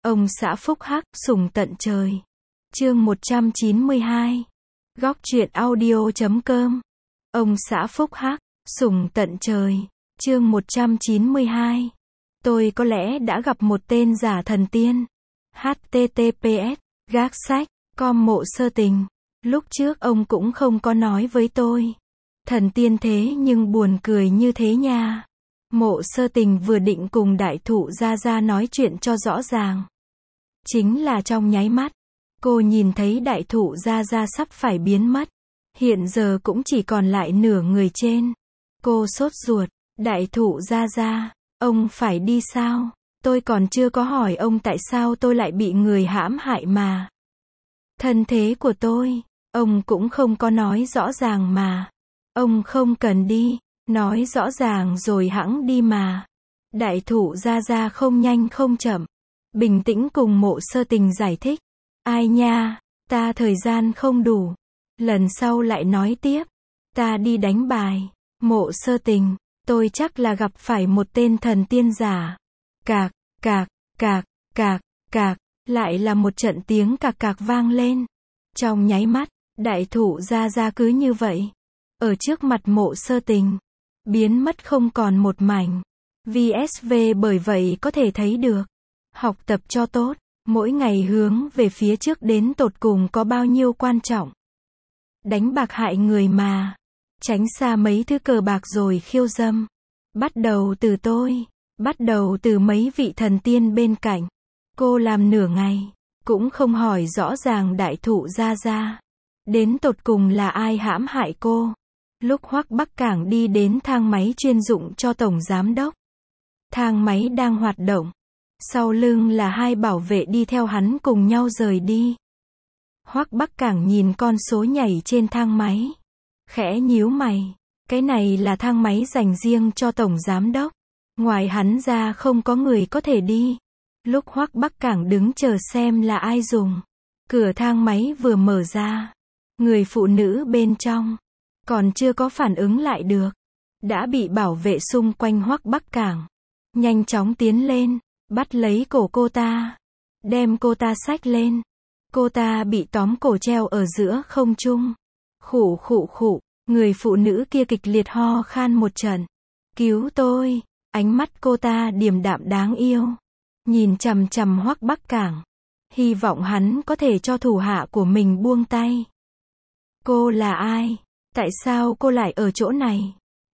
Ông xã phúc hắc, sủng tận trời. Chương 192. Góc truyện audio.com. Ông xã phúc hắc, sủng tận trời. Chương 192. Tôi có lẽ đã gặp một tên giả thần tiên. https gác sách com mộ sơ tình. Lúc trước ông cũng không có nói với tôi. Thần tiên thế nhưng buồn cười như thế nha. Mộ sơ tình vừa định cùng đại thụ Gia Gia nói chuyện cho rõ ràng. Chính là trong nháy mắt, cô nhìn thấy đại thụ Gia Gia sắp phải biến mất. Hiện giờ cũng chỉ còn lại nửa người trên. Cô sốt ruột, đại thụ Gia Gia, ông phải đi sao? Tôi còn chưa có hỏi ông tại sao tôi lại bị người hãm hại mà. Thân thế của tôi, ông cũng không có nói rõ ràng mà. Ông không cần đi, nói rõ ràng rồi hẵng đi mà. Đại thụ Gia Gia không nhanh không chậm, bình tĩnh cùng mộ sơ tình giải thích. Ai nha, ta thời gian không đủ. Lần sau lại nói tiếp. Ta đi đánh bài. Mộ sơ tình, tôi chắc là gặp phải một tên thần tiên giả. Cạc, cạc, cạc, cạc, cạc, lại là một trận tiếng cạc cạc vang lên. Trong nháy mắt, đại thụ Gia Gia cứ như vậy. Ở trước mặt mộ sơ tình, biến mất không còn một mảnh. VSV bởi vậy có thể thấy được. Học tập cho tốt, mỗi ngày hướng về phía trước đến tột cùng có bao nhiêu quan trọng. Đánh bạc hại người mà. Tránh xa mấy thứ cờ bạc rồi khiêu dâm. Bắt đầu từ tôi. Bắt đầu từ mấy vị thần tiên bên cạnh. Cô làm nửa ngày, cũng không hỏi rõ ràng đại thụ Gia Gia. Đến tột cùng là ai hãm hại cô. Lúc Hoắc Bắc Cảng đi đến thang máy chuyên dụng cho tổng giám đốc. Thang máy đang hoạt động. Sau lưng là hai bảo vệ đi theo hắn cùng nhau rời đi. Hoắc Bắc Cảng nhìn con số nhảy trên thang máy. Khẽ nhíu mày. Cái này là thang máy dành riêng cho tổng giám đốc. Ngoài hắn ra không có người có thể đi. Lúc Hoắc Bắc Cảng đứng chờ xem là ai dùng. Cửa thang máy vừa mở ra. Người phụ nữ bên trong còn chưa có phản ứng lại được. Đã bị bảo vệ xung quanh Hoắc Bắc Cảng. Nhanh chóng tiến lên. Bắt lấy cổ cô ta. Đem cô ta xách lên. Cô ta bị tóm cổ treo ở giữa không trung. Khụ khụ khụ. Người phụ nữ kia kịch liệt ho khan một trận. Cứu tôi. Ánh mắt cô ta điềm đạm đáng yêu. Nhìn chằm chằm Hoắc Bắc Cảng. Hy vọng hắn có thể cho thủ hạ của mình buông tay. Cô là ai? Tại sao cô lại ở chỗ này?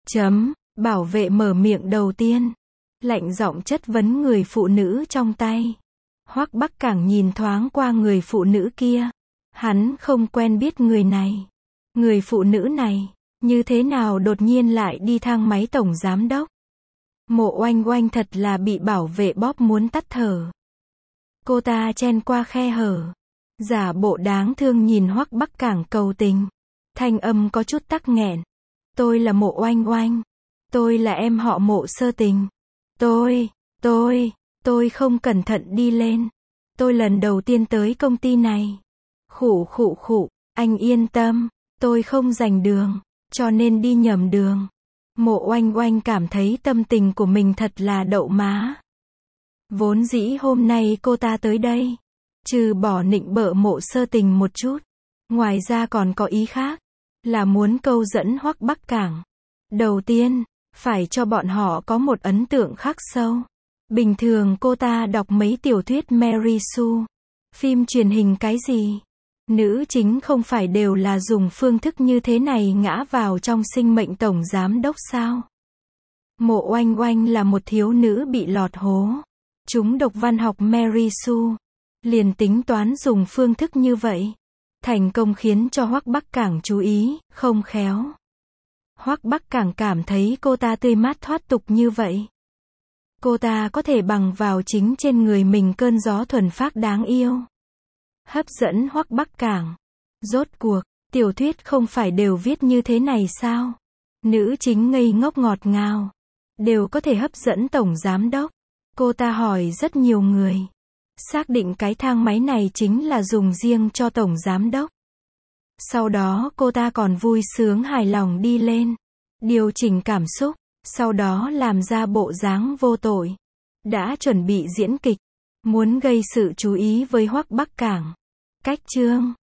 Bảo vệ mở miệng đầu tiên. Lạnh giọng chất vấn người phụ nữ trong tay. Hoắc Bắc Cảng nhìn thoáng qua người phụ nữ kia. Hắn không quen biết người này. Người phụ nữ này, như thế nào đột nhiên lại đi thang máy tổng giám đốc? Mộ Oanh Oanh thật là bị bảo vệ bóp muốn tắt thở. Cô ta chen qua khe hở. Giả bộ đáng thương nhìn Hoắc Bắc Cảng cầu tình. Thanh âm có chút tắc nghẹn. Tôi là Mộ Oanh Oanh. Tôi là em họ Mộ sơ tình. Tôi không cẩn thận đi lên. Tôi lần đầu tiên tới công ty này. Khụ khụ khụ, anh yên tâm. Tôi không rành đường, cho nên đi nhầm đường. Mộ Oanh Oanh cảm thấy tâm tình của mình thật là đậu má. Vốn dĩ hôm nay cô ta tới đây, trừ bỏ nịnh bợ mộ sơ tình một chút, ngoài ra còn có ý khác, là muốn câu dẫn Hoắc Bắc Cảng. Đầu tiên, phải cho bọn họ có một ấn tượng khắc sâu. Bình thường cô ta đọc mấy tiểu thuyết Mary Sue, phim truyền hình cái gì, nữ chính không phải đều là dùng phương thức như thế này ngã vào trong sinh mệnh tổng giám đốc sao? Mộ Oanh Oanh là một thiếu nữ bị lọt hố. Chúng độc văn học Mary Sue. Liền tính toán dùng phương thức như vậy. Thành công khiến cho Hoắc Bắc Cảng chú ý, không khéo. Hoắc Bắc Cảng cảm thấy cô ta tươi mát thoát tục như vậy. Cô ta có thể bằng vào chính trên người mình cơn gió thuần phác đáng yêu. Hấp dẫn Hoắc Bắc Cảng. Rốt cuộc, tiểu thuyết không phải đều viết như thế này sao? Nữ chính ngây ngốc ngọt ngào. Đều có thể hấp dẫn tổng giám đốc. Cô ta hỏi rất nhiều người. Xác định cái thang máy này chính là dùng riêng cho tổng giám đốc. Sau đó cô ta còn vui sướng hài lòng đi lên. Điều chỉnh cảm xúc. Sau đó làm ra bộ dáng vô tội. Đã chuẩn bị diễn kịch. Muốn gây sự chú ý với Hoắc Bắc Cảng. Cách chương